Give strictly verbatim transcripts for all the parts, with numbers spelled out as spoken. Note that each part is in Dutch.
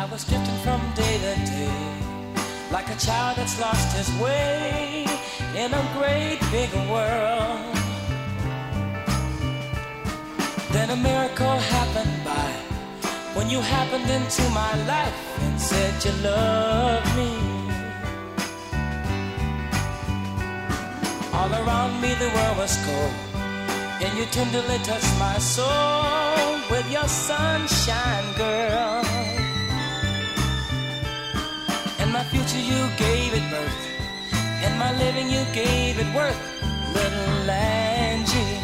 was drifting from day to day, like a child that's lost his way in a great big world. Then a miracle happened by, when you happened into my life and said you love me. All around me the world was cold, and you tenderly touched my soul with your sunshine, girl. And my future you gave it birth, and my living you gave it worth, little Angie.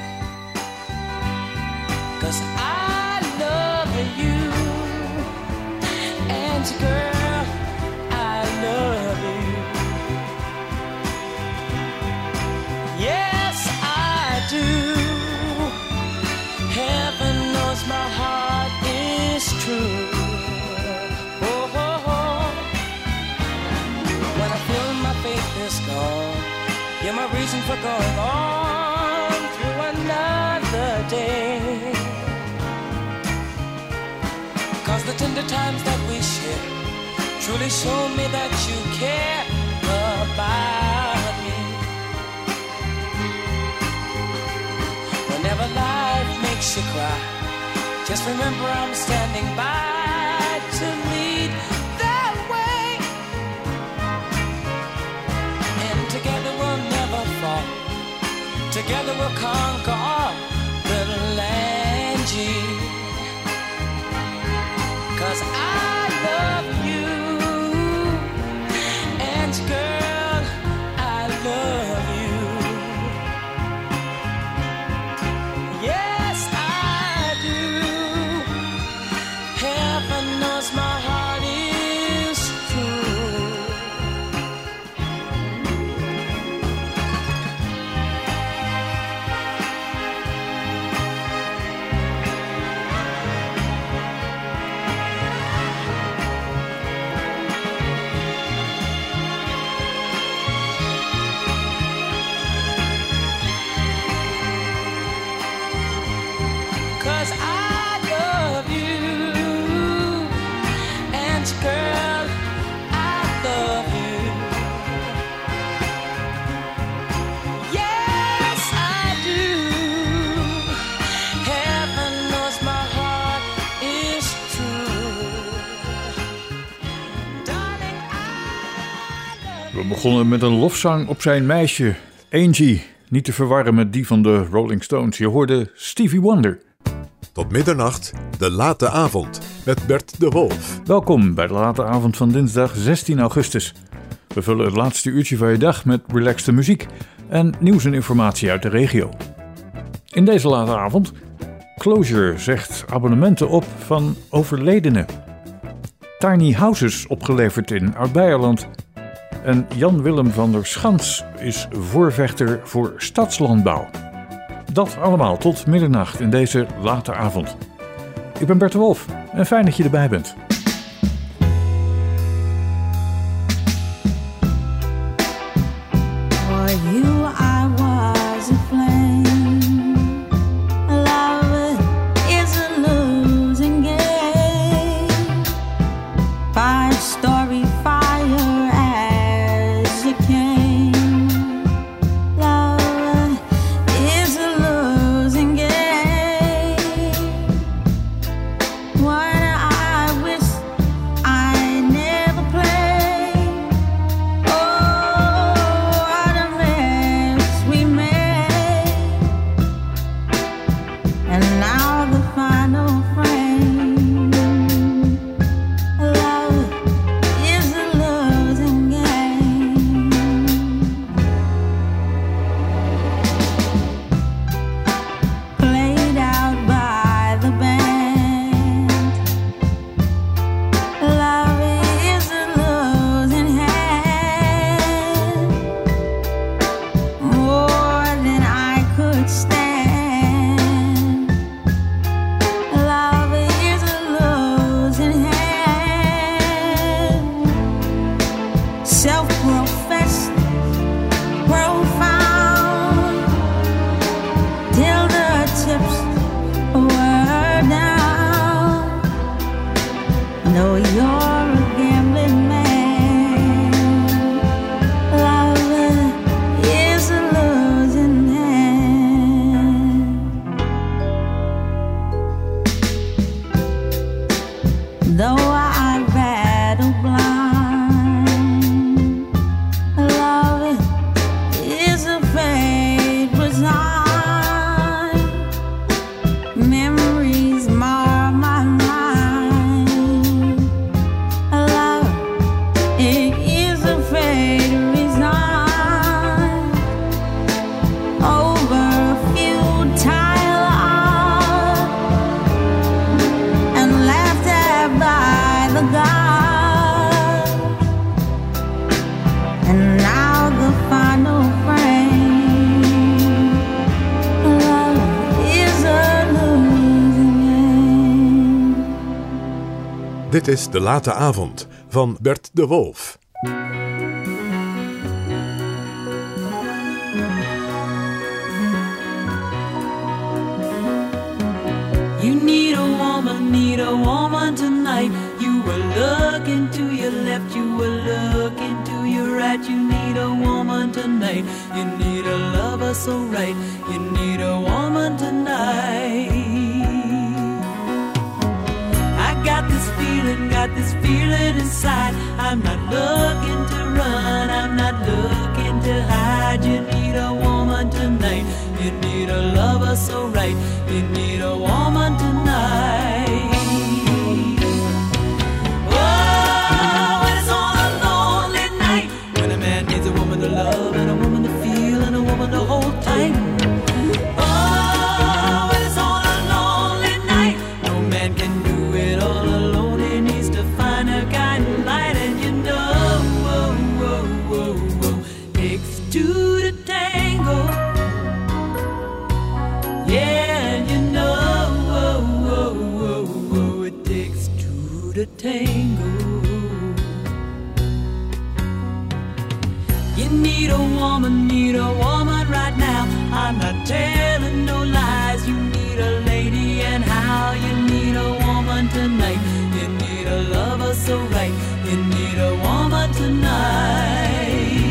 'Cause I love you, Angie girl, I love you. Yes, I do. Heaven knows my heart is true. Oh, oh, oh. When I feel my faith is gone, you're my reason for going on through another day. 'Cause the tender times that we share truly show me that you care about me. Whenever life makes you cry, just remember I'm standing by to lead the way. And together we'll never fall, together we'll conquer all, little Angie. 'Cause I love you, and girl, I love you. Yes, I do. Heaven knows my heart is true. We begonnen met een lofzang op zijn meisje, Angie. Niet te verwarren met die van de Rolling Stones. Je hoorde Stevie Wonder. Tot middernacht, de late avond, met Bert de Wolf. Welkom bij de late avond van dinsdag zestien augustus. We vullen het laatste uurtje van je dag met relaxte muziek en nieuws en informatie uit de regio. In deze late avond, Closure zegt abonnementen op van overledenen. Tiny houses opgeleverd in Oud-Beierland. En Jan-Willem van der Schans is voorvechter voor stadslandbouw. Dat allemaal tot middernacht in deze late avond. Ik ben Bert de Wolf en fijn dat je erbij bent. What I wish Dit is De Late Avond van Bert de Wolf. You need a woman, need a woman tonight. You were looking to your left, you were looking to your right. You need a woman tonight. You need a lover so right. You need a woman tonight. I got this feeling, got this feeling inside. I'm not looking to run, I'm not looking to hide. You need a woman tonight. You need a lover so right. You need a woman tonight. Oh, when it's on a lonely night, when a man needs a woman to love and a woman to feel and a woman to hold tight. Oh, when it's on a lonely night, no man can do it all alone. He needs to find a guiding light, and you know, whoa, whoa, whoa, whoa, takes two to tango. Yeah, and you know, whoa, whoa, whoa, whoa, it takes two to tango. You need a woman, need a woman right now. I'm not telling no lies. You need a lady, and how you need a woman tonight. You need a lover so right. You need a woman tonight.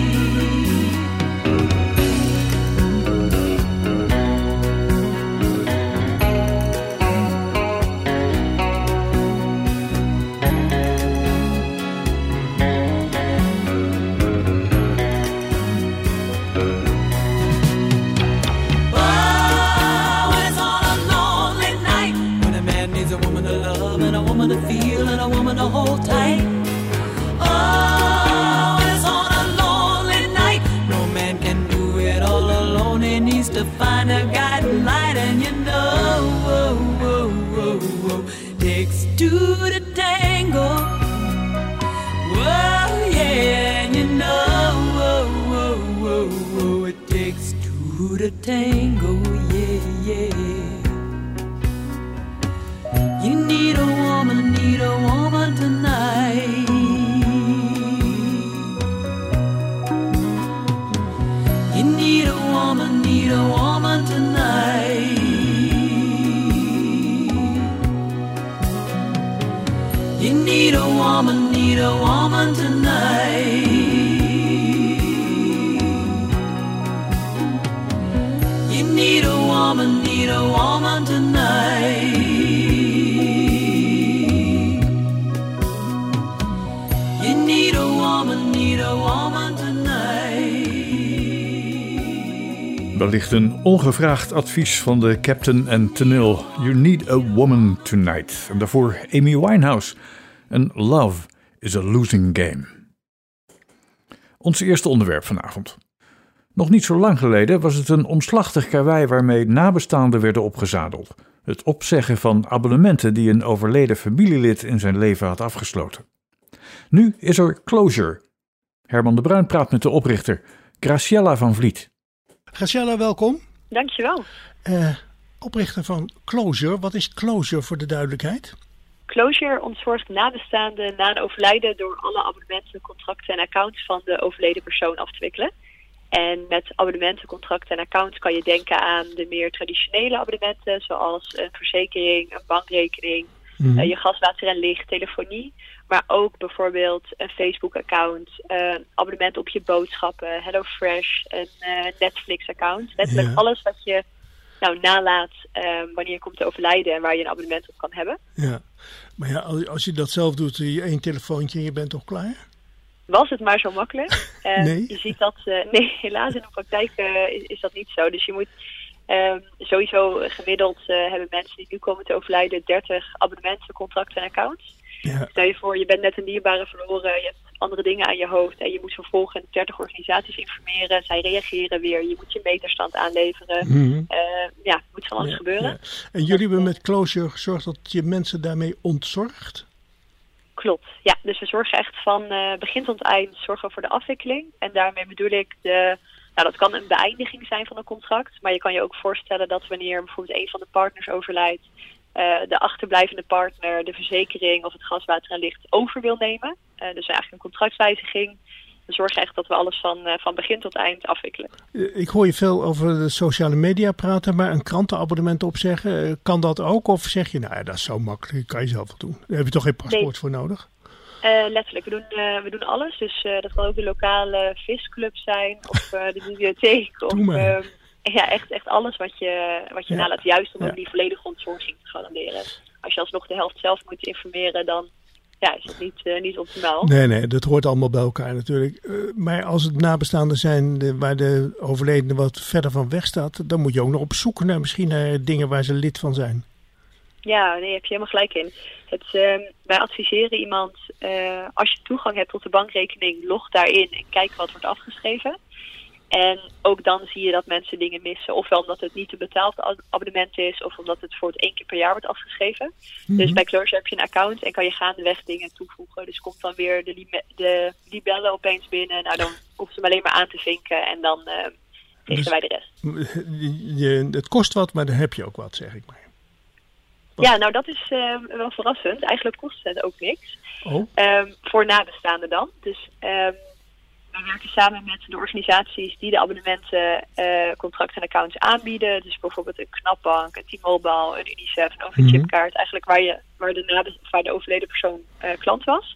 To feel and a woman to hold tight. Oh, when it's on a lonely night, no man can do it all alone. He needs to find a guiding light, and you know, whoa, whoa, whoa, whoa, takes two to tango. Whoa, yeah, and you know, whoa, whoa, whoa, whoa, it takes two to tango, yeah, yeah. You need a woman, need a woman tonight. You need a woman, need a woman tonight. You need a woman, need a woman tonight. You need a woman, need a woman tonight. Need a woman, need a woman tonight. Wellicht een ongevraagd advies van de Captain en Tenille. You need a woman tonight. En daarvoor Amy Winehouse. En Love is a losing game. Ons eerste onderwerp vanavond. Nog niet zo lang geleden was het een omslachtig karwei waarmee nabestaanden werden opgezadeld. Het opzeggen van abonnementen die een overleden familielid in zijn leven had afgesloten. Nu is er Closure. Herman de Bruin praat met de oprichter, Graciela van Vliet. Graciela, welkom. Dankjewel. Uh, oprichter van Closure. Wat is Closure voor de duidelijkheid? Closure ontzorgt nabestaanden na een overlijden door alle abonnementen, contracten en accounts van de overleden persoon af te wikkelen. En met abonnementen, contracten en accounts kan je denken aan de meer traditionele abonnementen, zoals een verzekering, een bankrekening, mm-hmm. uh, je gas, water en licht, telefonie. Maar ook bijvoorbeeld een Facebook-account, uh, abonnement op je boodschappen, HelloFresh, een uh, Netflix-account. Letterlijk ja. alles wat je nou nalaat uh, wanneer je komt te overlijden en waar je een abonnement op kan hebben. Ja, maar ja, als je dat zelf doet, je één telefoontje en je bent toch klaar? Was het maar zo makkelijk. Uh, nee? Je ziet dat, uh, nee, helaas in de praktijk uh, is, is dat niet zo. Dus je moet uh, sowieso gemiddeld uh, hebben mensen die nu komen te overlijden dertig abonnementen, contracten en accounts. Ja. Stel je voor, je bent net een dierbare verloren, je hebt andere dingen aan je hoofd en je moet vervolgens dertig organisaties informeren. Zij reageren weer, je moet je meterstand aanleveren. Mm-hmm. Uh, ja, moet van alles ja, gebeuren. Ja. En jullie hebben met Closure gezorgd dat je mensen daarmee ontzorgt? Klopt, ja. Dus we zorgen echt van uh, begin tot eind zorgen voor de afwikkeling. En daarmee bedoel ik, de, nou, dat kan een beëindiging zijn van een contract. Maar je kan je ook voorstellen dat wanneer bijvoorbeeld een van de partners overlijdt, uh, de achterblijvende partner de verzekering of het gas, water en licht over wil nemen. Uh, dus eigenlijk een contractwijziging. We zorgen echt dat we alles van, uh, van begin tot eind afwikkelen. Ik hoor je veel over de sociale media praten, maar een krantenabonnement opzeggen, kan dat ook? Of zeg je, nou ja, dat is zo makkelijk, dat kan je zelf wel doen. Daar heb je toch geen paspoort nee. voor nodig? Uh, letterlijk, we doen, uh, we doen alles. Dus uh, dat kan ook de lokale visclub zijn of uh, de bibliotheek. Of, uh, ja, echt, echt alles wat je, wat je ja. nalaat. Juist om ja. die volledige ontzorging te garanderen. Als je alsnog de helft zelf moet informeren, dan ja, is het niet, uh, niet optimaal. Nee, nee, dat hoort allemaal bij elkaar natuurlijk. Uh, maar als het nabestaanden zijn de, waar de overledene wat verder van weg staat, dan moet je ook nog op zoek naar misschien naar dingen waar ze lid van zijn. Ja, nee, heb je helemaal gelijk in. Het, uh, wij adviseren iemand, uh, als je toegang hebt tot de bankrekening, log daarin en kijk wat wordt afgeschreven. En ook dan zie je dat mensen dingen missen. Ofwel omdat het niet een betaald abonnement is, of omdat het voor het één keer per jaar wordt afgeschreven. Mm-hmm. Dus bij Closure heb je een account en kan je gaandeweg dingen toevoegen. Dus komt dan weer de, li- de libellen opeens binnen. Nou, dan hoeft ze hem alleen maar aan te vinken en dan uh, regelen dus wij de rest. Je, het kost wat, maar dan heb je ook wat, zeg ik maar. Ja, nou dat is uh, wel verrassend. Eigenlijk kost het ook niks. Oh. Um, voor nabestaanden dan. Dus um, we werken samen met de organisaties die de abonnementen, uh, contracten en accounts aanbieden. Dus bijvoorbeeld een Knapbank, een T-Mobile, een UNICEF, een overchipkaart. Mm-hmm. Eigenlijk waar, je, waar, de nabe- waar de overleden persoon uh, klant was.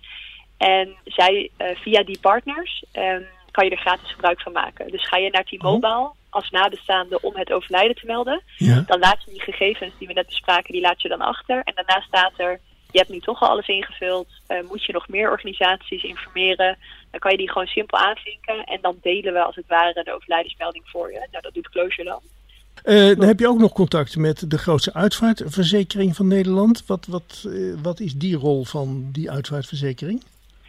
En zij, uh, via die partners, um, kan je er gratis gebruik van maken. Dus ga je naar T-Mobile oh. als nabestaande om het overlijden te melden. Ja. Dan laat je die gegevens die we net bespraken, die laat je dan achter. En daarna staat er, je hebt nu toch al alles ingevuld. Uh, moet je nog meer organisaties informeren? Dan kan je die gewoon simpel aanvinken. En dan delen we als het ware de overlijdensmelding voor je. Nou, dat doet Closure dan. Uh, dan heb je ook nog contact met de grootste uitvaartverzekering van Nederland. Wat, wat, uh, wat is die rol van die uitvaartverzekering?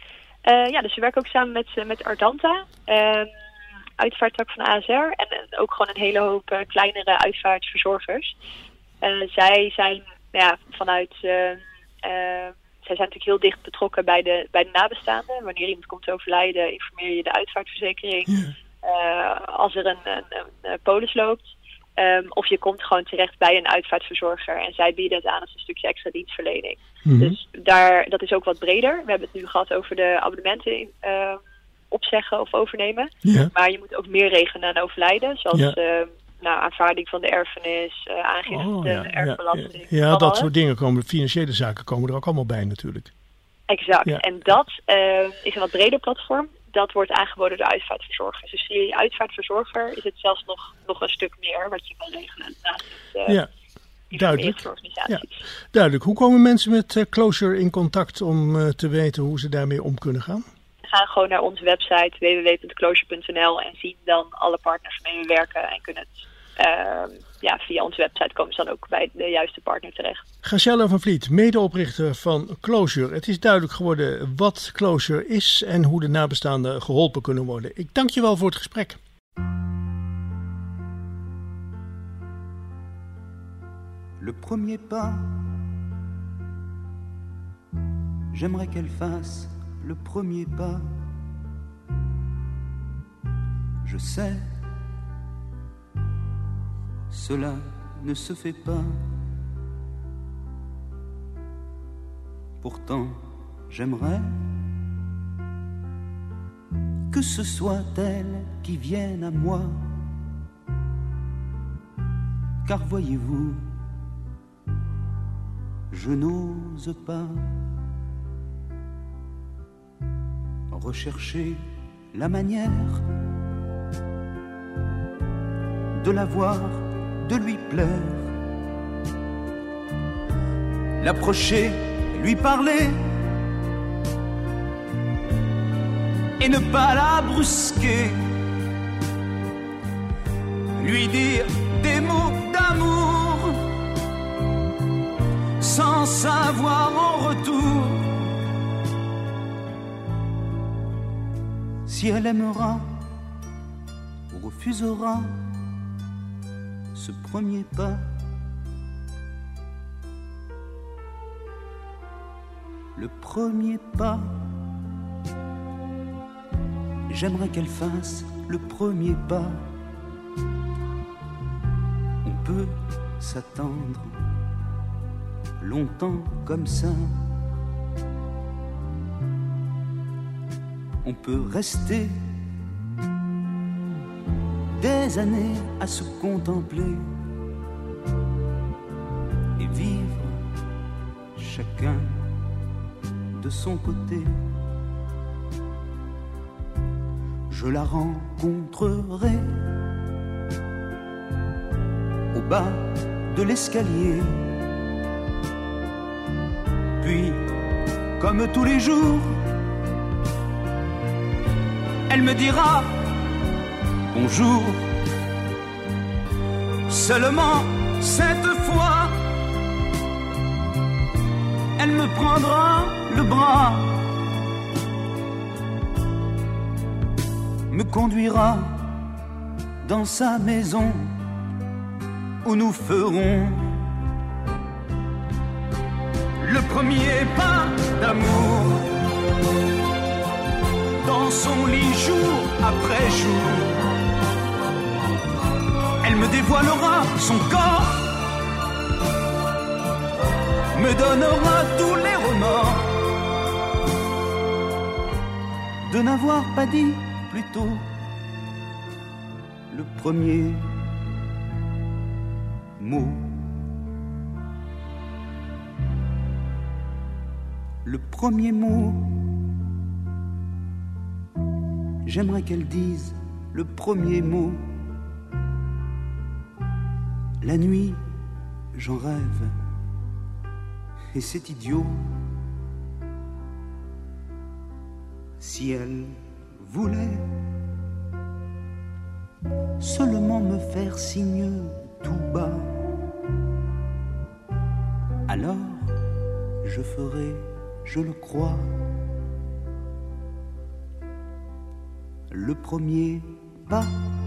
Uh, ja, dus we werken ook samen met, uh, met Ardanta, uh, uitvaarttak van A S R. En uh, ook gewoon een hele hoop uh, kleinere uitvaartverzorgers. Uh, zij zijn nou ja, vanuit... Uh, Uh, zij zijn natuurlijk heel dicht betrokken bij de, bij de nabestaanden. Wanneer iemand komt te overlijden, informeer je de uitvaartverzekering. Ja. Uh, als er een, een, een polis loopt. Um, of je komt gewoon terecht bij een uitvaartverzorger. En zij bieden het aan als een stukje extra dienstverlening. Mm-hmm. Dus daar, dat is ook wat breder. We hebben het nu gehad over de abonnementen uh, opzeggen of overnemen. Ja. Maar je moet ook meer regelen aan overlijden. Zoals... Ja. Uh, Nou, aanvaarding van de erfenis, uh, aangifte, oh, ja, erfbelasting. Ja, ja, ja dat soort dingen komen, financiële zaken komen er ook allemaal bij natuurlijk. Exact. Ja. En dat uh, is een wat breder platform. Dat wordt aangeboden door uitvaartverzorgers. Dus via je uitvaartverzorger is het zelfs nog, nog een stuk meer wat je kan regelen. Naast het, uh, ja, duidelijk. Ja, duidelijk. Hoe komen mensen met uh, Closure in contact om uh, te weten hoe ze daarmee om kunnen gaan? Gaan gewoon naar onze website w w w punt closure punt n l en zien dan alle partners waarmee we werken en kunnen het uh, ja, via onze website komen ze dan ook bij de juiste partner terecht. Graciela van Vliet, medeoprichter van Closure. Het is duidelijk geworden wat Closure is en hoe de nabestaanden geholpen kunnen worden. Ik dank je wel voor het gesprek. Le premier pas, j'aimerais qu'elle fasse le premier pas. Je sais, cela ne se fait pas. Pourtant, j'aimerais que ce soit elle qui vienne à moi. Car voyez-vous, je n'ose pas rechercher la manière de la voir, de lui plaire, l'approcher, lui parler et ne pas la brusquer, lui dire des mots d'amour sans savoir en retour si elle aimera ou refusera ce premier pas. Le premier pas, j'aimerais qu'elle fasse le premier pas. On peut s'attendre longtemps comme ça. On peut rester des années à se contempler et vivre chacun de son côté. Je la rencontrerai au bas de l'escalier. Puis, comme tous les jours, elle me dira bonjour. Seulement cette fois, elle me prendra le bras, me conduira dans sa maison où nous ferons le premier pas d'amour. Dans son lit jour après jour, elle me dévoilera son corps, me donnera tous les remords de n'avoir pas dit plus tôt le premier mot. Le premier mot. J'aimerais qu'elle dise le premier mot. La nuit, j'en rêve, et c'est idiot. Si elle voulait seulement me faire signe tout bas, alors je ferai, je le crois, le premier pas.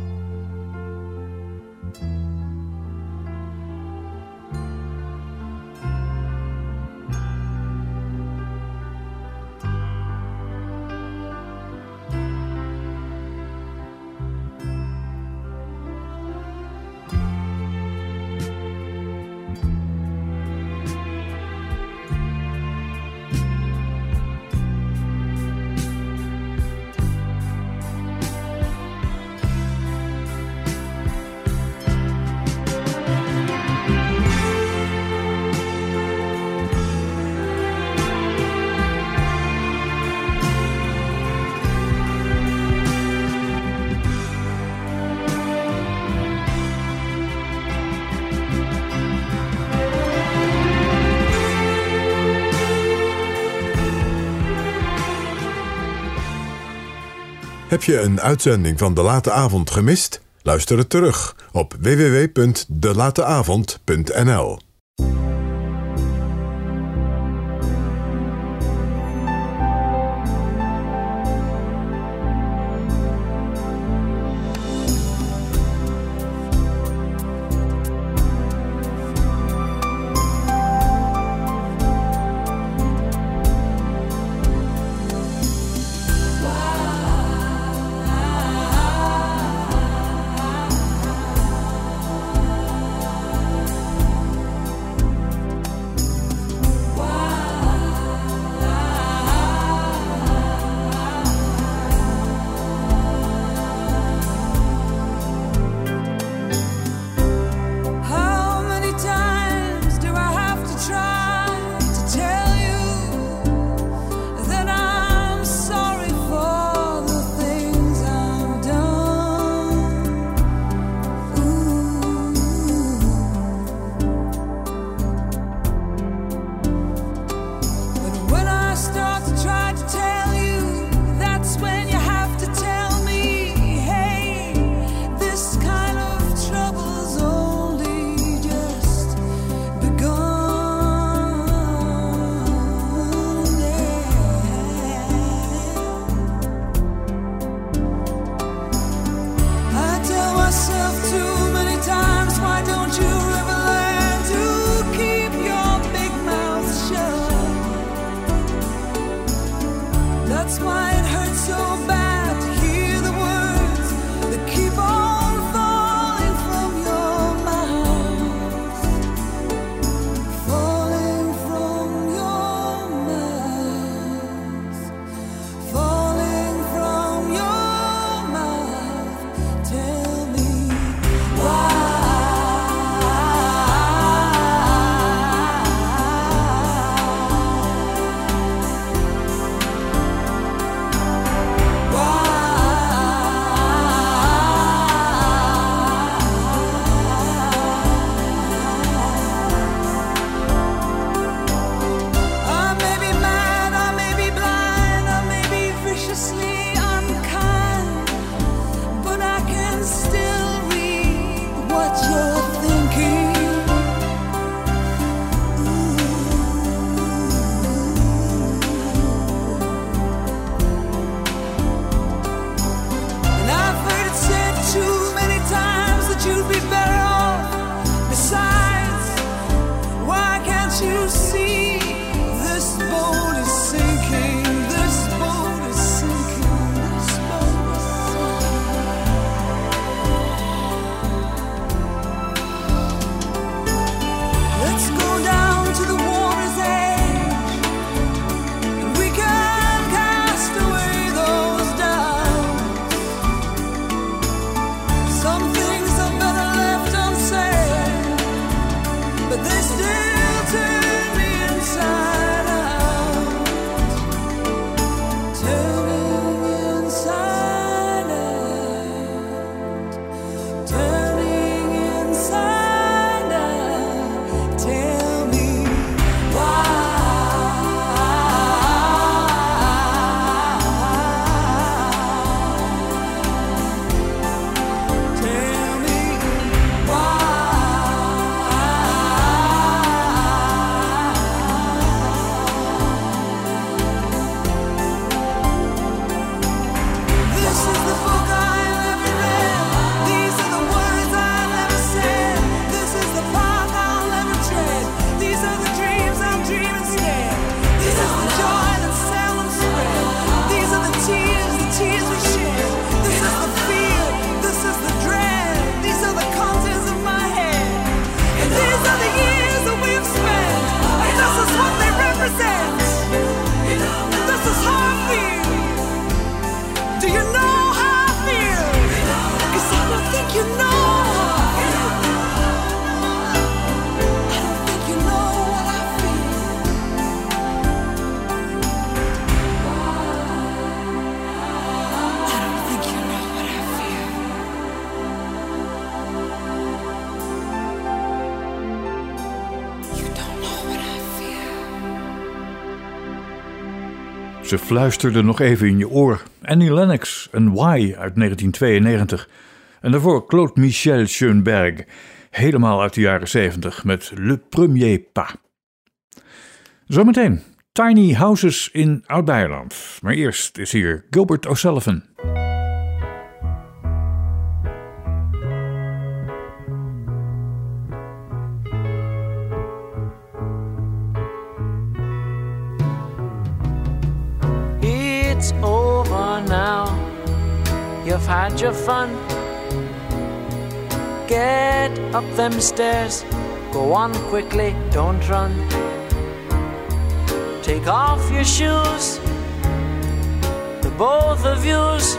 Heb je een uitzending van De Late Avond gemist? Luister het terug op w w w punt de late avond punt n l. see this boat is sinking, this boat is sinking, this boat is sinking. Let's go down to the water's edge, and we can cast away those doubts. Some things are better left unsaid, but they still turn me inside out, turning inside out, turning inside out. Tell me why. Tell me This is the book I never read. These are the words I never said. This is the path I'll never tread. These are the dreams I'll dream instead. This is the joy that's seldom spread. These are the tears, the tears we shed. This is the fear, this is the dread. These are the contents of my head. And these are the years that we've spent. And this is what they represent. This is how I feel. Do you know how I feel? 'Cause I don't think you know. I don't think you know what I feel. I don't think you know what I feel. You don't know what I feel. Ze fluisterde nog even in je oor. Annie Lennox en Why uit negentien tweeënnegentig. En daarvoor Claude Michel Schoenberg, helemaal uit de jaren zeventig met Le Premier Pas. Zometeen Tiny Houses in Oud-Beijerland. Maar eerst is hier Gilbert O'Sullivan. It's over now. You've had your fun. Get up them stairs. Go on quickly, don't run. Take off your shoes, the both of yous,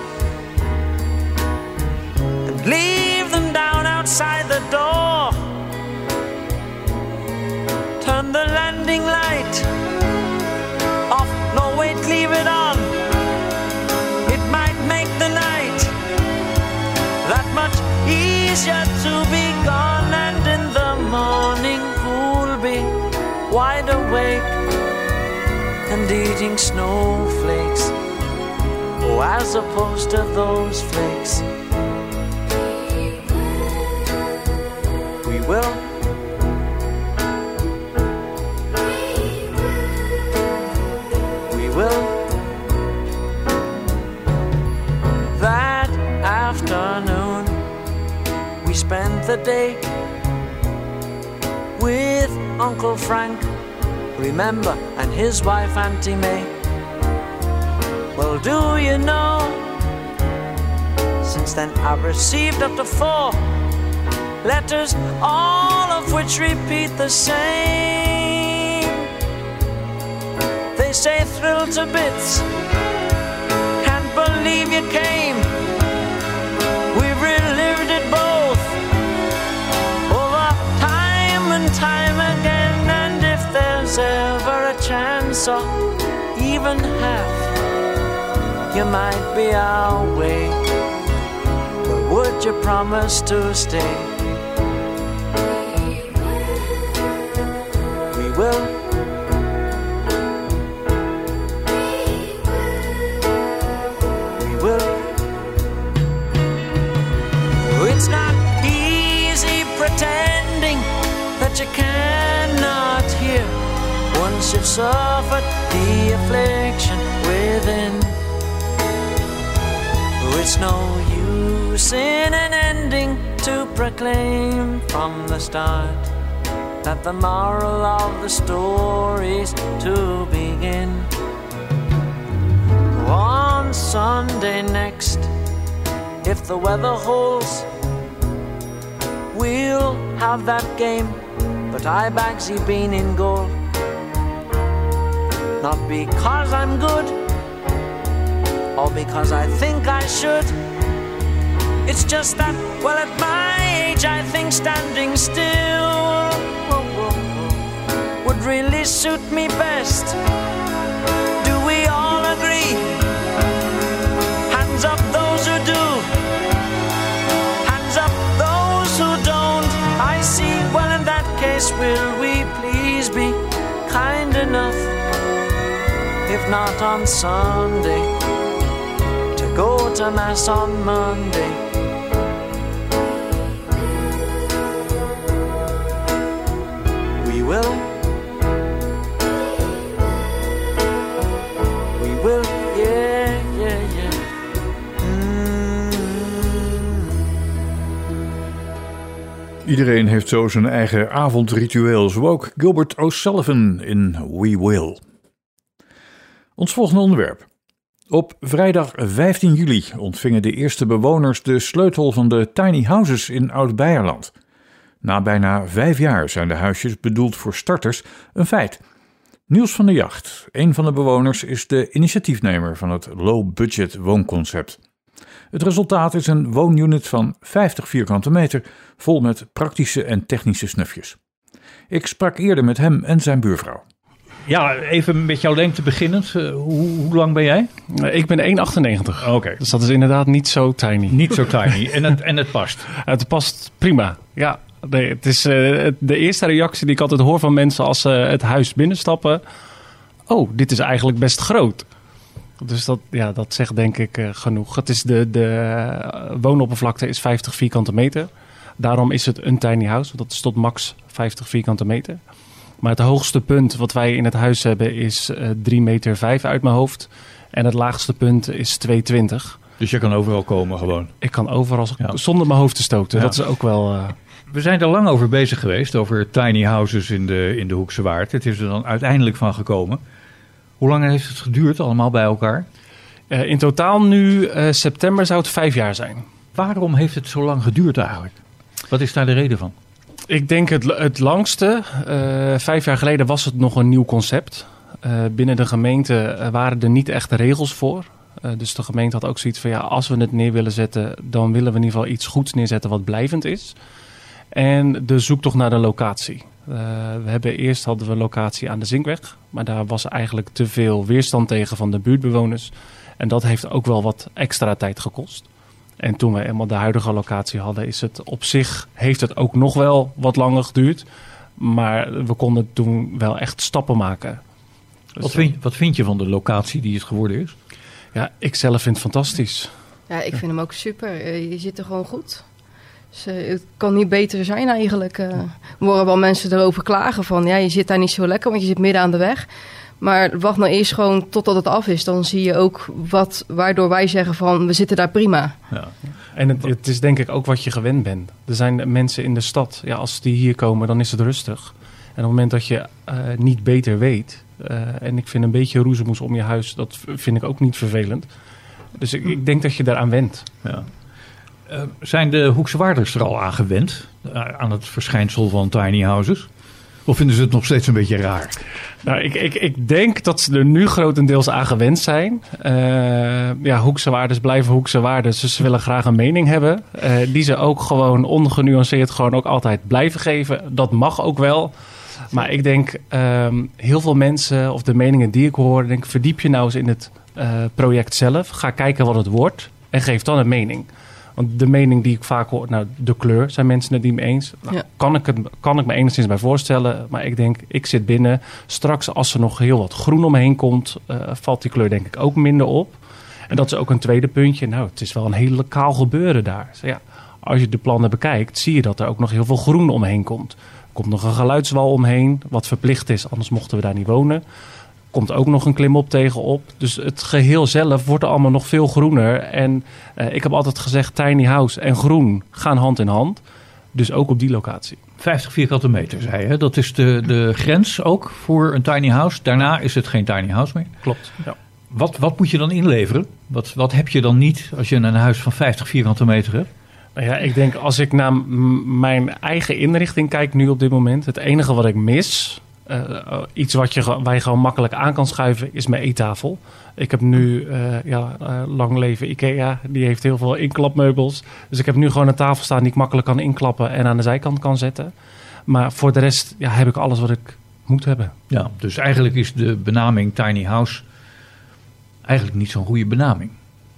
and leave them down outside the door. Turn the landing light off. No, wait, leave it on. It might make the night that much easier to be gone. And in the morning we'll be wide awake and eating snowflakes, oh, as opposed to those flakes. We will. We will. That afternoon we spent the day with Uncle Frank, remember, and his wife Auntie May. Well, do you know, since then I've received up to four letters, all of which repeat the same. They say thrilled to bits, can't believe you came. We've relived it both over time and time again. And if there's ever a chance or even half, you might be our way, but would you promise to stay? We will. We will. It's not easy pretending that you cannot hear once you've suffered the affliction within. It's no use in an ending to proclaim from the start that the moral of the story's to begin. On Sunday next, if the weather holds, we'll have that game, but I Bagsy Bean in goal. Not because I'm good, or because I think I should. It's just that, well, at my age, I think standing still would really suit me best. Do we all agree? Hands up those who do. Hands up those who don't. I see, well, in that case, will we please be kind enough, if not on Sunday, to go to Mass on Monday? We will. We will, yeah, yeah, yeah. Mm. Iedereen heeft zo zijn eigen avondritueel, zo ook Gilbert O'Sullivan in We Will. Ons volgende onderwerp. Op vrijdag vijftien juli ontvingen de eerste bewoners de sleutel van de tiny houses in Oud-Beierland. Na bijna vijf jaar zijn de huisjes bedoeld voor starters een feit. Niels van der Jacht, een van de bewoners, is de initiatiefnemer van het low-budget woonconcept. Het resultaat is een woonunit van vijftig vierkante meter, vol met praktische en technische snufjes. Ik sprak eerder met hem en zijn buurvrouw. Ja, even met jouw lengte beginnend. Uh, hoe, hoe lang ben jij? Uh, ik ben één komma achtennegentig. Oké. Okay. Dus dat is inderdaad niet zo tiny. Niet zo tiny. en, het, en het past? Het past prima, ja. Nee, het is uh, de eerste reactie die ik altijd hoor van mensen als ze het huis binnenstappen. Oh, dit is eigenlijk best groot. Dus dat, ja, dat zegt denk ik uh, genoeg. Het is de, de woonoppervlakte is vijftig vierkante meter. Daarom is het een tiny house. Dat is tot max vijftig vierkante meter. Maar het hoogste punt wat wij in het huis hebben is uh, drie meter vijf uit mijn hoofd. En het laagste punt is twee twintig. Dus je kan overal komen gewoon? Ik kan overal ja. zonder mijn hoofd te stoten. Ja. Dat is ook wel... Uh... We zijn er lang over bezig geweest, over tiny houses in de, in de Hoekse Waard. Het is er dan uiteindelijk van gekomen. Hoe lang heeft het geduurd allemaal bij elkaar? Uh, in totaal nu, uh, september zou het vijf jaar zijn. Waarom heeft het zo lang geduurd eigenlijk? Wat is daar de reden van? Ik denk het, het langste. Uh, vijf jaar geleden was het nog een nieuw concept. Uh, binnen de gemeente waren er niet echt regels voor. Uh, dus de gemeente had ook zoiets van, ja, als we het neer willen zetten, dan willen we in ieder geval iets goeds neerzetten wat blijvend is. En de zoektocht naar de locatie. Uh, we hebben eerst hadden we een locatie aan de Zinkweg, maar daar was eigenlijk te veel weerstand tegen van de buurtbewoners. En dat heeft ook wel wat extra tijd gekost. En toen we eenmaal de huidige locatie hadden, is het op zich, heeft het ook nog wel wat langer geduurd. Maar we konden toen wel echt stappen maken. Dus wat, vind, wat vind je van de locatie die het geworden is? Ja, ik zelf vind het fantastisch. Ja, ik vind hem ook super. Je zit er gewoon goed. Dus, uh, het kan niet beter zijn eigenlijk. Uh, we horen wel mensen erover klagen van, ja, je zit daar niet zo lekker, want je zit midden aan de weg. Maar wacht nou eerst gewoon totdat het af is. Dan zie je ook wat, waardoor wij zeggen van, we zitten daar prima. Ja. En het, het is denk ik ook wat je gewend bent. Er zijn mensen in de stad, ja, als die hier komen, dan is het rustig. En op het moment dat je uh, niet beter weet, uh, en ik vind een beetje roezemoes om je huis, dat vind ik ook niet vervelend. Dus ik, ik denk dat je daaraan went. Ja. Uh, zijn de Hoekse Waarders er al aan gewend, uh, aan het verschijnsel van tiny houses? Of vinden ze het nog steeds een beetje raar? Nou, ik, ik, ik denk dat ze er nu grotendeels aan gewend zijn. Uh, ja, Hoekse Waarders blijven Hoekse Waarders. Dus ze willen graag een mening hebben. Uh, die ze ook gewoon ongenuanceerd gewoon ook altijd blijven geven. Dat mag ook wel. Maar ik denk, um, heel veel mensen, of de meningen die ik hoor, denk verdiep je nou eens in het uh, project zelf. Ga kijken wat het wordt en geef dan een mening. Want de mening die ik vaak hoor, nou, de kleur, zijn mensen het niet mee eens. Nou, ja. kan, ik het, kan ik me enigszins bij voorstellen. Maar ik denk, ik zit binnen. Straks als er nog heel wat groen omheen komt, uh, valt die kleur denk ik ook minder op. En dat is ook een tweede puntje. Nou, het is wel een heel lokaal gebeuren daar. Dus ja, als je de plannen bekijkt, zie je dat er ook nog heel veel groen omheen komt. Er komt nog een geluidswal omheen, wat verplicht is, anders mochten we daar niet wonen. Komt ook nog een klimop tegenop. Dus het geheel zelf wordt allemaal nog veel groener. En uh, ik heb altijd gezegd, tiny house en groen gaan hand in hand. Dus ook op die locatie. vijftig vierkante meter, zei je. Dat is de, de grens ook voor een tiny house. Daarna is het geen tiny house meer. Klopt, ja. Wat, wat moet je dan inleveren? Wat, wat heb je dan niet als je een huis van vijftig vierkante meter hebt? Nou ja, ik denk als ik naar m- mijn eigen inrichting kijk nu op dit moment. Het enige wat ik mis, uh, iets wat je, waar je gewoon makkelijk aan kan schuiven, is mijn eettafel. Ik heb nu, uh, ja, uh, lang leven IKEA, die heeft heel veel inklapmeubels. Dus ik heb nu gewoon een tafel staan die ik makkelijk kan inklappen en aan de zijkant kan zetten. Maar voor de rest ja, heb ik alles wat ik moet hebben. Ja, dus eigenlijk is de benaming tiny house eigenlijk niet zo'n goede benaming.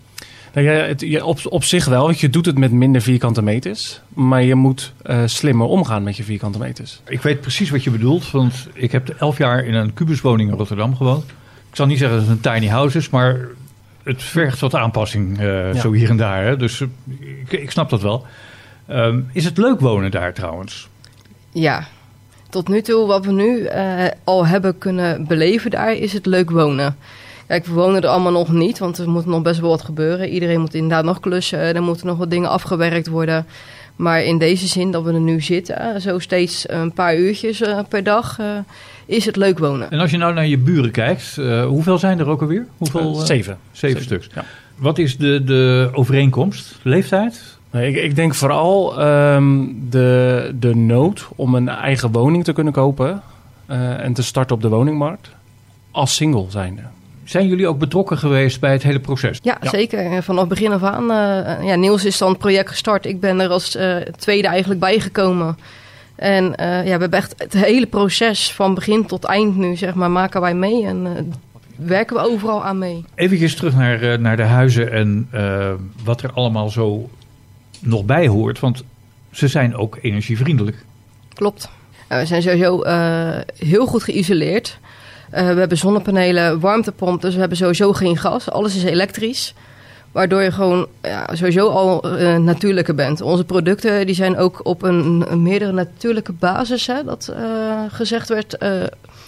Nou ja, het, ja, op, op zich wel, want je doet het met minder vierkante meters. Maar je moet uh, slimmer omgaan met je vierkante meters. Ik weet precies wat je bedoelt, want ik heb elf jaar in een kubuswoning in Rotterdam gewoond. Ik zal niet zeggen dat het een tiny house is, maar het vergt wat aanpassing uh, ja. zo hier en daar. Hè? Dus uh, ik, ik snap dat wel. Um, is het leuk wonen daar trouwens? Ja, tot nu toe wat we nu uh, al hebben kunnen beleven daar, is het leuk wonen. Kijk, we wonen er allemaal nog niet, want er moet nog best wel wat gebeuren. Iedereen moet inderdaad nog klussen, er moeten nog wat dingen afgewerkt worden. Maar in deze zin dat we er nu zitten, zo steeds een paar uurtjes uh, per dag, uh, is het leuk wonen. En als je nou naar je buren kijkt, uh, hoeveel zijn er ook alweer? Hoeveel, uh, zeven. Zeven, zeven stuks. Ja. Wat is de, de overeenkomst? Leeftijd? Nee, ik, ik denk vooral um, de, de nood om een eigen woning te kunnen kopen uh, en te starten op de woningmarkt als single zijnde. Zijn jullie ook betrokken geweest bij het hele proces? Ja, ja. Zeker. Vanaf begin af aan. Uh, ja, Niels is dan het project gestart. Ik ben er als uh, tweede eigenlijk bijgekomen. En uh, ja, we hebben echt het hele proces van begin tot eind nu, zeg maar, maken wij mee. En uh, werken we overal aan mee. Even terug naar, uh, naar de huizen en uh, wat er allemaal zo nog bij hoort. Want ze zijn ook energievriendelijk. Klopt. Uh, we zijn sowieso uh, heel goed geïsoleerd. Uh, we hebben zonnepanelen, warmtepomp, dus we hebben sowieso geen gas. Alles is elektrisch, waardoor je gewoon ja, sowieso al uh, natuurlijker bent. Onze producten die zijn ook op een, een meerdere natuurlijke basis, hè, dat uh, gezegd werd, uh,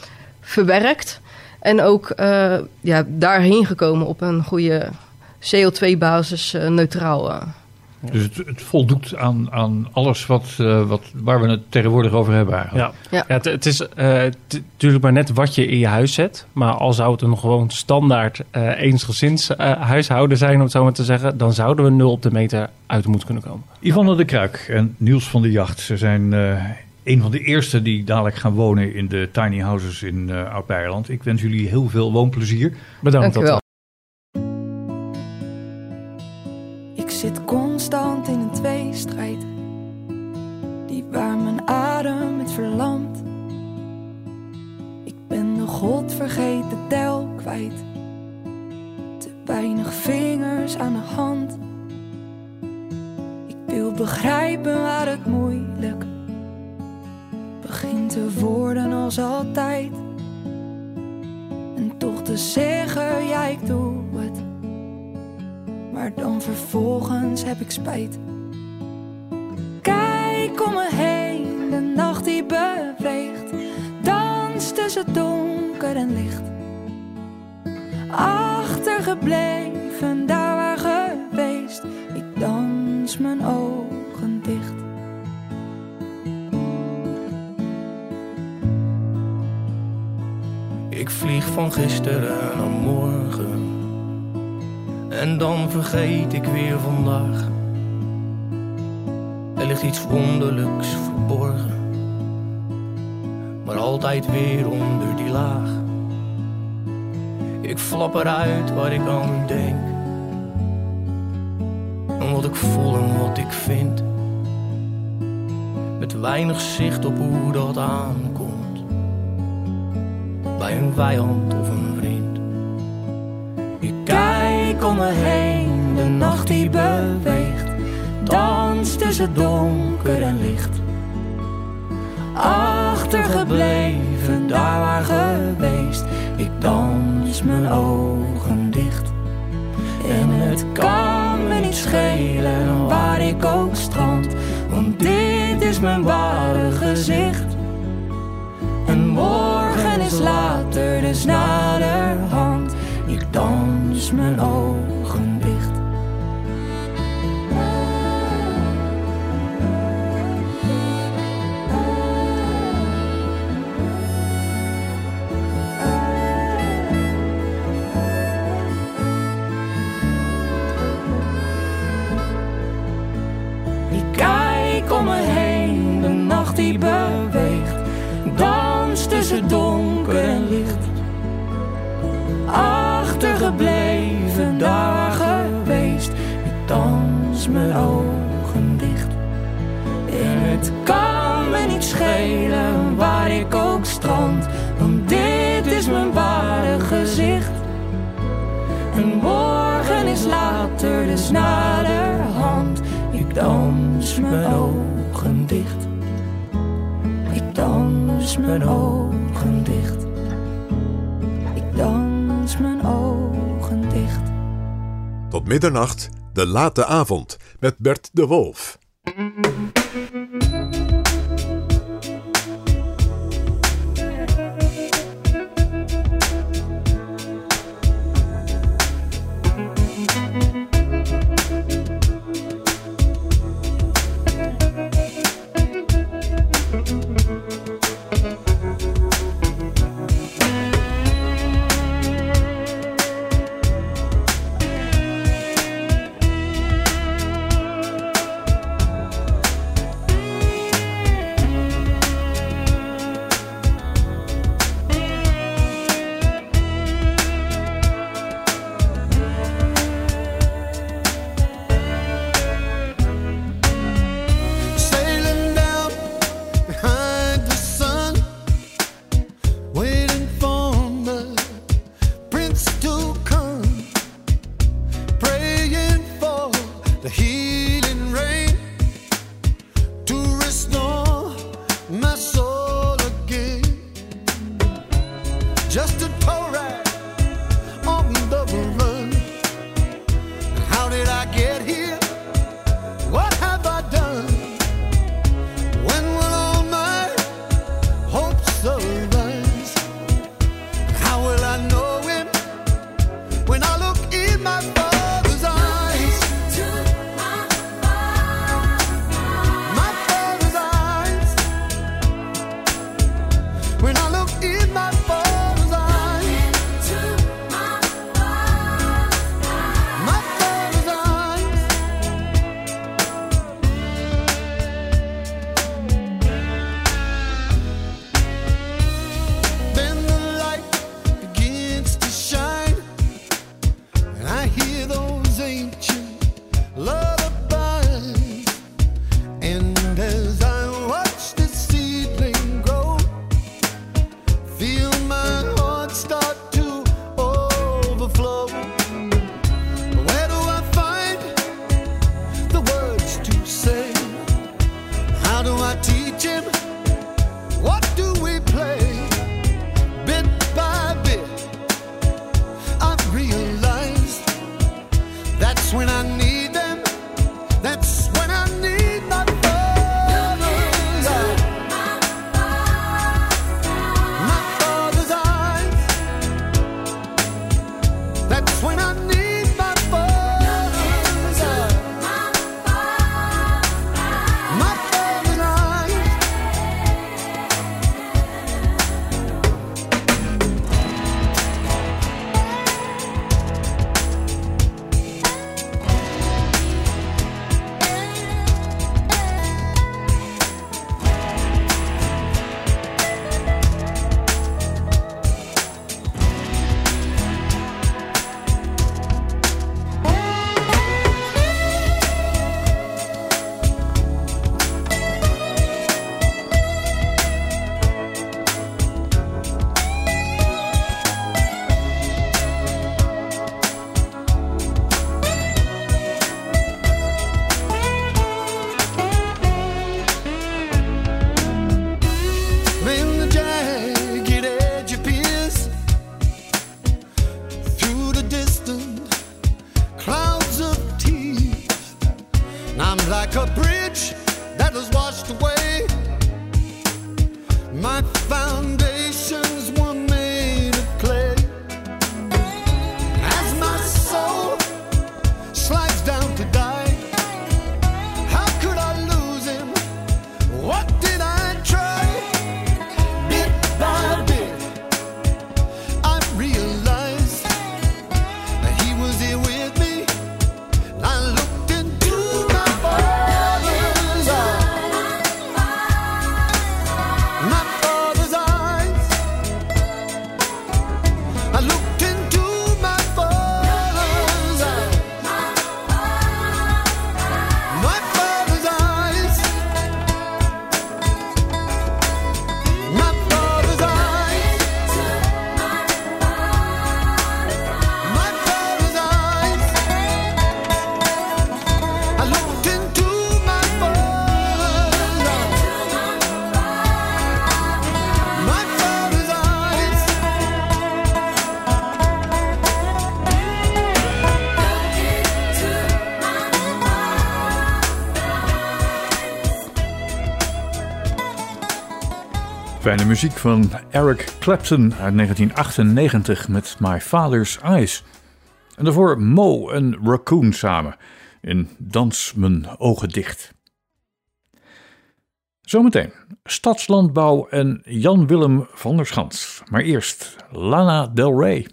verwerkt. En ook uh, ja, daarheen gekomen op een goede C O twee basis, uh, neutraal. Uh. Dus het, het voldoet aan, aan alles wat, uh, wat, waar we het tegenwoordig over hebben eigenlijk. Ja, ja. ja het, het is uh, t- natuurlijk maar net wat je in je huis zet. Maar al zou het een gewoon standaard uh, eensgezins uh, huishouden zijn, om het zo maar te zeggen, dan zouden we nul op de meter uit moeten kunnen komen. Yvonne de Kruik en Niels van der Jacht. Ze zijn uh, een van de eerste die dadelijk gaan wonen in de tiny houses in uh, Oud-Beijerland. Ik wens jullie heel veel woonplezier. Bedankt. Dank u wel. Ik zit constant in een tweestrijd, die waar mijn adem het verlamt. Ik ben de godvergeten tel kwijt, te weinig vingers aan de hand. Ik wil begrijpen waar het moeilijk begint te worden als altijd. En toch te zeggen, ja ik doe het, maar dan vervolgens heb ik spijt. Kijk om me heen, de nacht die beweegt, dans tussen donker en licht. Achtergebleven, daar waar geweest, ik dans mijn ogen dicht. Ik vlieg van gisteren naar morgen, en dan vergeet ik weer vandaag. Er ligt iets wonderlijks verborgen, maar altijd weer onder die laag. Ik flap eruit waar ik aan denk, en wat ik voel en wat ik vind, met weinig zicht op hoe dat aankomt, bij een vijand of een vriend. Ik kijk om me heen, de nacht die beweegt, dans tussen donker en licht. Achtergebleven, daar waar geweest, ik dans mijn ogen dicht. En het kan me niet schelen waar ik ook strand, want dit is mijn ware gezicht. En morgen is later, dus naderhand, ik dans mijn ogen dicht. gebleven, daar waar geweest. Ik dans mijn ogen dicht. En het kan me niet schelen waar ik ook strand, want dit is mijn ware gezicht. En morgen is later, dus naderhand. Ik dans mijn ogen dicht. Ik dans mijn ogen dicht. Ik dans mijn ogen dicht. Tot middernacht, de late avond, met Bert de Wolf. Fijne muziek van Eric Clapton uit negentien achtennegentig met My Father's Eyes. En daarvoor Mo en Raccoon samen in Dans mijn ogen dicht. Zometeen Stadslandbouw en Jan-Willem van der Schans. Maar eerst Lana Del Rey.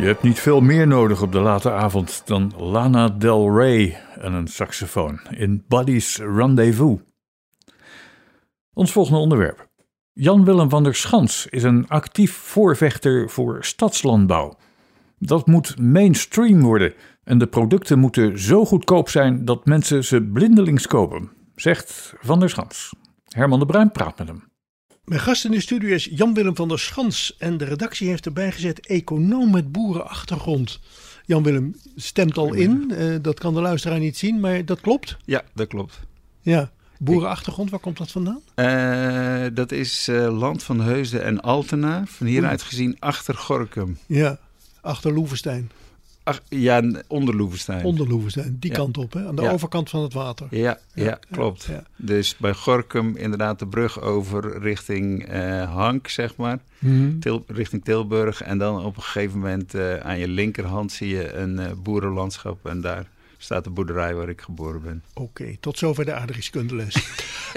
Je hebt niet veel meer nodig op de late avond dan Lana Del Rey en een saxofoon in Buddy's Rendezvous. Ons volgende onderwerp. Jan-Willem van der Schans is een actief voorvechter voor stadslandbouw. Dat moet mainstream worden en de producten moeten zo goedkoop zijn dat mensen ze blindelings kopen, zegt Van der Schans. Herman de Bruin praat met hem. Mijn gast in de studio is Jan-Willem van der Schans en de redactie heeft erbij gezet econoom met boerenachtergrond. Jan-Willem stemt al in, uh, dat kan de luisteraar niet zien, maar dat klopt? Ja, dat klopt. Ja, boerenachtergrond, waar komt dat vandaan? Uh, dat is uh, Land van Heusden en Altena, van hieruit gezien achter Gorinchem. Ja, achter Loevestein. Ach, ja, onder Loevestein. Onder Loevestein, die ja. kant op, hè? Aan de ja. overkant van het water. Ja, ja, ja klopt. Ja, ja. Dus bij Gorinchem inderdaad de brug over richting uh, Hank, zeg maar. Mm-hmm. Til, richting Tilburg. En dan op een gegeven moment uh, aan je linkerhand zie je een uh, boerenlandschap. En daar staat de boerderij waar ik geboren ben. Oké, okay, tot zover de aardrijkskundeles.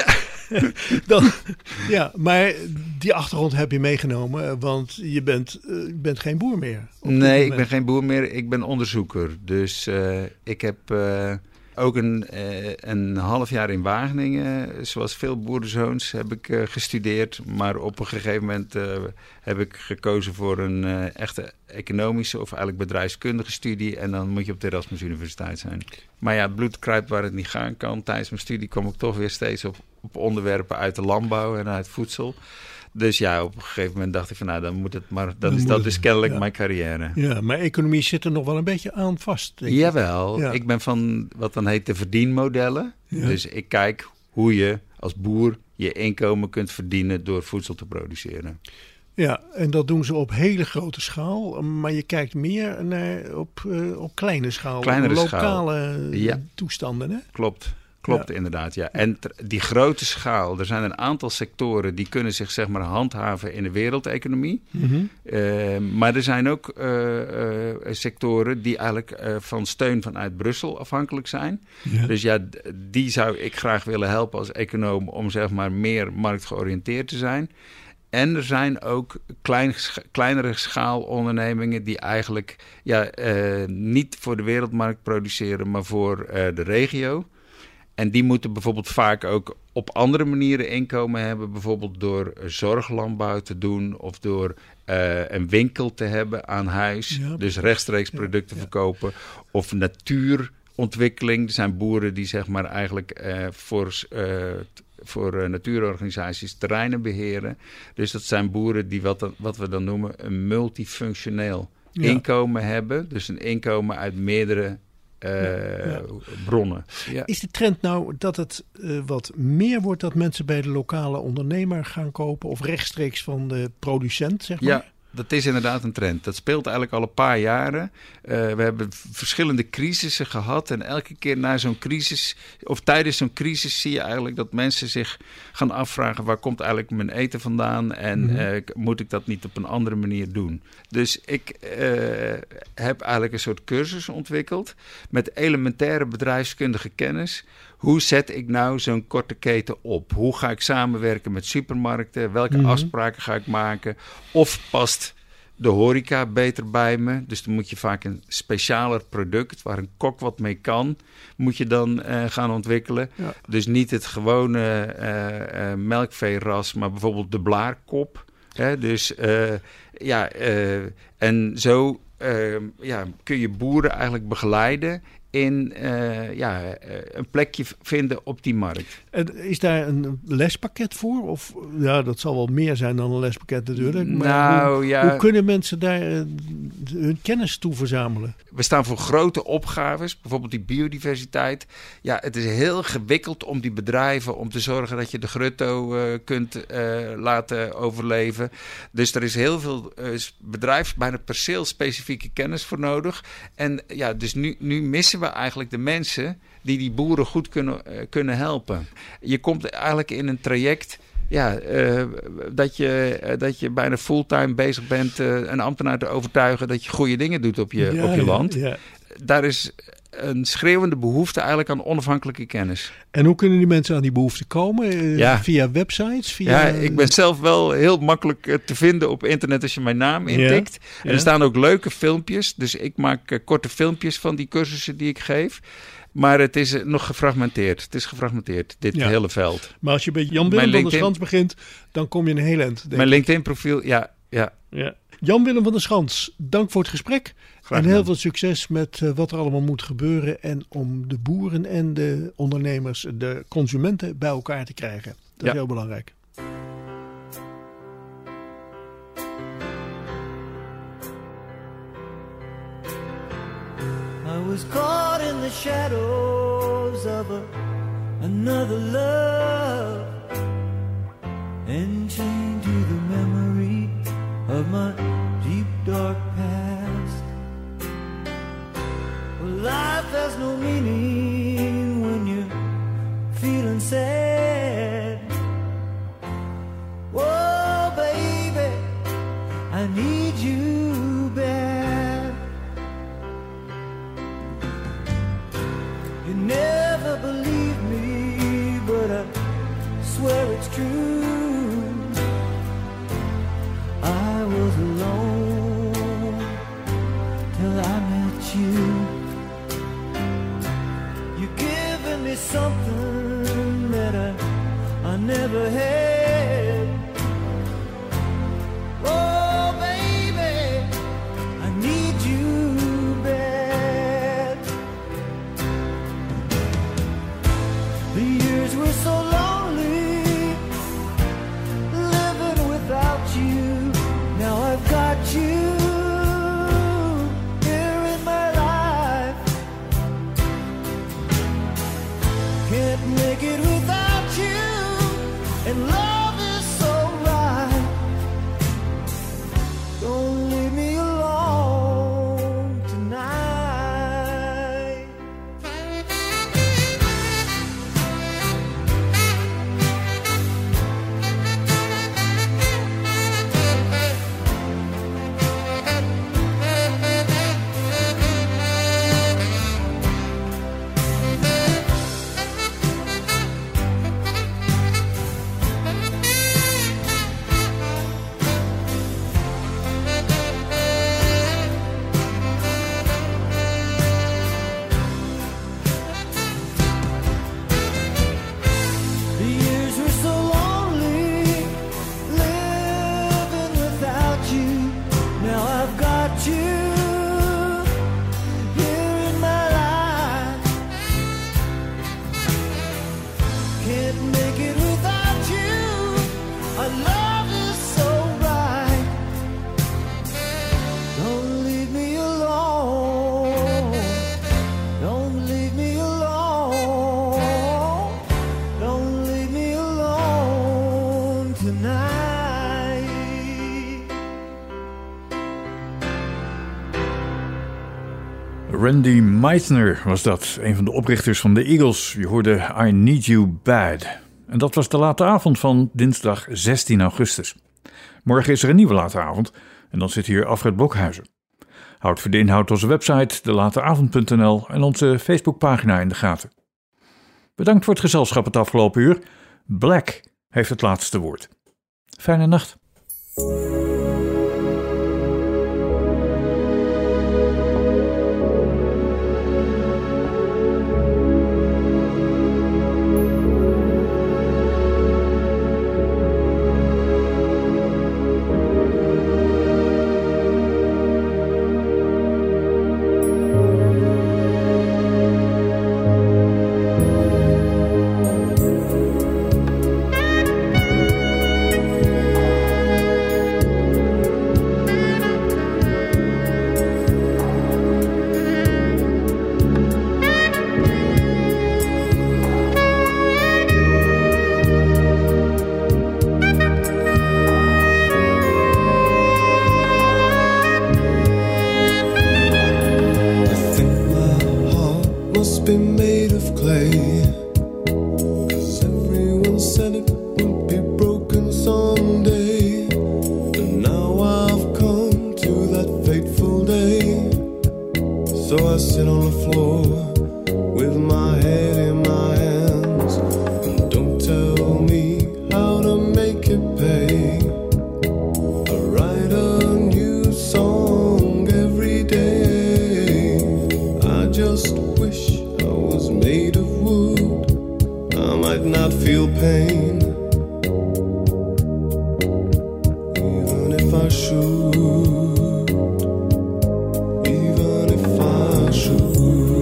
Dan, ja, maar die achtergrond heb je meegenomen, want je bent, uh, bent geen boer meer. Nee, ik ben geen boer meer. Ik ben onderzoeker. Dus uh, ik heb uh, ook een, uh, een half jaar in Wageningen, zoals veel boerenzoons, heb ik uh, gestudeerd. Maar op een gegeven moment uh, heb ik gekozen voor een uh, echte economische of eigenlijk bedrijfskundige studie. En dan moet je op de Erasmus Universiteit zijn. Maar ja, het bloed kruipt waar het niet gaan kan. Tijdens mijn studie kom ik toch weer steeds op, op onderwerpen uit de landbouw en uit voedsel. Dus ja, op een gegeven moment dacht ik van nou, dan moet het maar. Dan, dan is dat het, dus kennelijk ja. mijn carrière. Ja, maar economie zit er nog wel een beetje aan vast. Denk Jawel, ja. ik ben van wat dan heet de verdienmodellen. Ja. Dus ik kijk hoe je als boer je inkomen kunt verdienen door voedsel te produceren. Ja, en dat doen ze op hele grote schaal. Maar je kijkt meer naar op, uh, op kleine schaal. Kleinere op lokale schaal. Ja. toestanden, hè? Klopt. Klopt, ja. inderdaad. Ja. En t- die grote schaal, er zijn een aantal sectoren die kunnen zich zeg maar handhaven in de wereldeconomie. Mm-hmm. Uh, maar er zijn ook uh, uh, sectoren die eigenlijk uh, van steun vanuit Brussel afhankelijk zijn. Ja. Dus ja, d- die zou ik graag willen helpen als econoom om zeg maar meer marktgeoriënteerd te zijn. En er zijn ook klein, kleinere schaalondernemingen die eigenlijk ja, uh, niet voor de wereldmarkt produceren, maar voor uh, de regio. En die moeten bijvoorbeeld vaak ook op andere manieren inkomen hebben. Bijvoorbeeld door zorglandbouw te doen of door uh, een winkel te hebben aan huis. Ja, dus rechtstreeks producten ja, ja. verkopen. Of natuurontwikkeling. Er zijn boeren die zeg maar eigenlijk uh, voor, uh, voor uh, natuurorganisaties terreinen beheren. Dus dat zijn boeren die wat, wat we dan noemen een multifunctioneel ja. inkomen hebben. Dus een inkomen uit meerdere Uh, ja, ja. bronnen. Ja. Is de trend nou dat het uh, wat meer wordt dat mensen bij de lokale ondernemer gaan kopen of rechtstreeks van de producent, zeg maar? Ja, dat is inderdaad een trend. Dat speelt eigenlijk al een paar jaren. Uh, we hebben verschillende crisissen gehad en elke keer na zo'n crisis of tijdens zo'n crisis zie je eigenlijk dat mensen zich gaan afvragen waar komt eigenlijk mijn eten vandaan en mm-hmm. uh, moet ik dat niet op een andere manier doen. Dus ik uh, heb eigenlijk een soort cursus ontwikkeld met elementaire bedrijfskundige kennis. Hoe zet ik nou zo'n korte keten op? Hoe ga ik samenwerken met supermarkten? Welke mm-hmm. afspraken ga ik maken? Of past de horeca beter bij me? Dus dan moet je vaak een specialer product waar een kok wat mee kan, moet je dan uh, gaan ontwikkelen. Ja. Dus niet het gewone uh, uh, melkveeras, maar bijvoorbeeld de blaarkop. Hè? Dus uh, ja, uh, en zo uh, ja, kun je boeren eigenlijk begeleiden in uh, ja, uh, een plekje vinden op die markt. En is daar een lespakket voor? Of ja, dat zal wel meer zijn dan een lespakket natuurlijk. Maar nou, hoe, ja. hoe kunnen mensen daar uh, hun kennis toe verzamelen? We staan voor grote opgaves, bijvoorbeeld die biodiversiteit. Ja, het is heel gewikkeld om die bedrijven, om te zorgen dat je de grutto uh, kunt uh, laten overleven. Dus er is heel veel uh, bedrijfs, bijna perceelspecifieke kennis voor nodig. En ja, dus nu, nu missen we eigenlijk de mensen die die boeren goed kunnen, uh, kunnen helpen. Je komt eigenlijk in een traject ja, uh, dat, je, uh, dat je bijna fulltime bezig bent uh, een ambtenaar te overtuigen dat je goede dingen doet op je, ja, op je land. Ja, ja. Daar is een schreeuwende behoefte eigenlijk aan onafhankelijke kennis. En hoe kunnen die mensen aan die behoefte komen? Uh, ja. Via websites? Via... Ja, ik ben zelf wel heel makkelijk uh, te vinden op internet als je mijn naam intikt. Ja. En ja. er staan ook leuke filmpjes. Dus ik maak uh, korte filmpjes van die cursussen die ik geef. Maar het is uh, nog gefragmenteerd. Het is gefragmenteerd, dit ja. hele veld. Maar als je bij Jan Willem van der Schans begint, dan kom je een heel eind. Mijn LinkedIn profiel, ja. ja. ja. Jan Willem van der Schans, dank voor het gesprek. Graag en heel veel succes met uh, wat er allemaal moet gebeuren. En om de boeren en de ondernemers, de consumenten bij elkaar te krijgen. Dat ja. is heel belangrijk. I was caught in the shadows of a, another love. And chained to the memory of my deep dark past. Well, life has no meaning when you're feeling sad. Whoa, baby, I need you bad. You never believe me, but I swear it's true. I was alone till I met you. You're giving me something that I, I never had. Oh, baby, I need you bad. The years were so lonely, living without you. Now I've got you here in my life. Can't make it without you, and love is so right. Don't leave me alone tonight. Randy Meisner was dat, een van de oprichters van de Eagles. Je hoorde I Need You Bad. En dat was de late avond van dinsdag zestien augustus. Morgen is er een nieuwe late avond en dan zit hier Alfred Blokhuizen. Houd voor de inhoud onze website de late avond punt n l en onze Facebookpagina in de gaten. Bedankt voor het gezelschap het afgelopen uur. Black heeft het laatste woord. Fijne nacht. So I sit on the floor made of wood, I might not feel pain, even if I should, even if I should.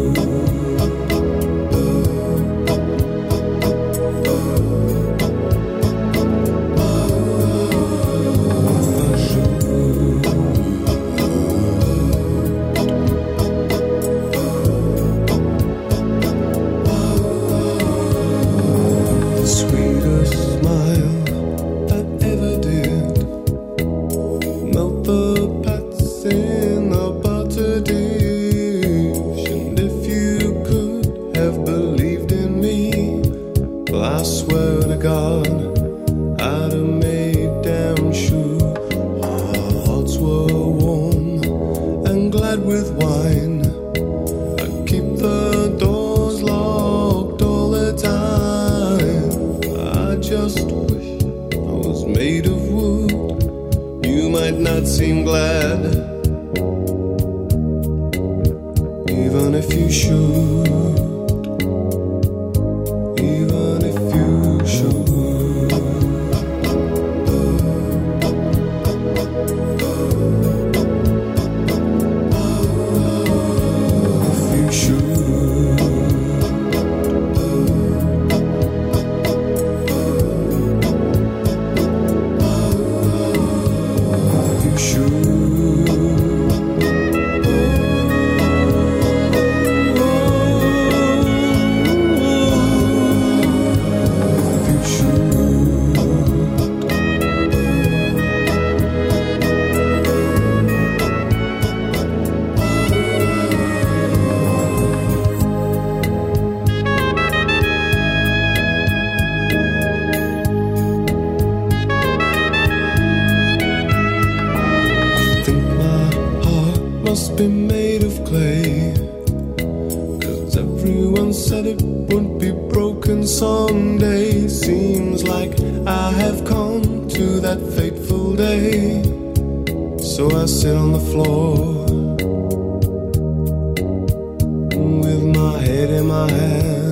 Seem glad, even if you should, even if you should. If you should. Be made of clay, 'cause everyone said it would be broken someday. Seems like I have come to that fateful day, so I sit on the floor with my head in my hands.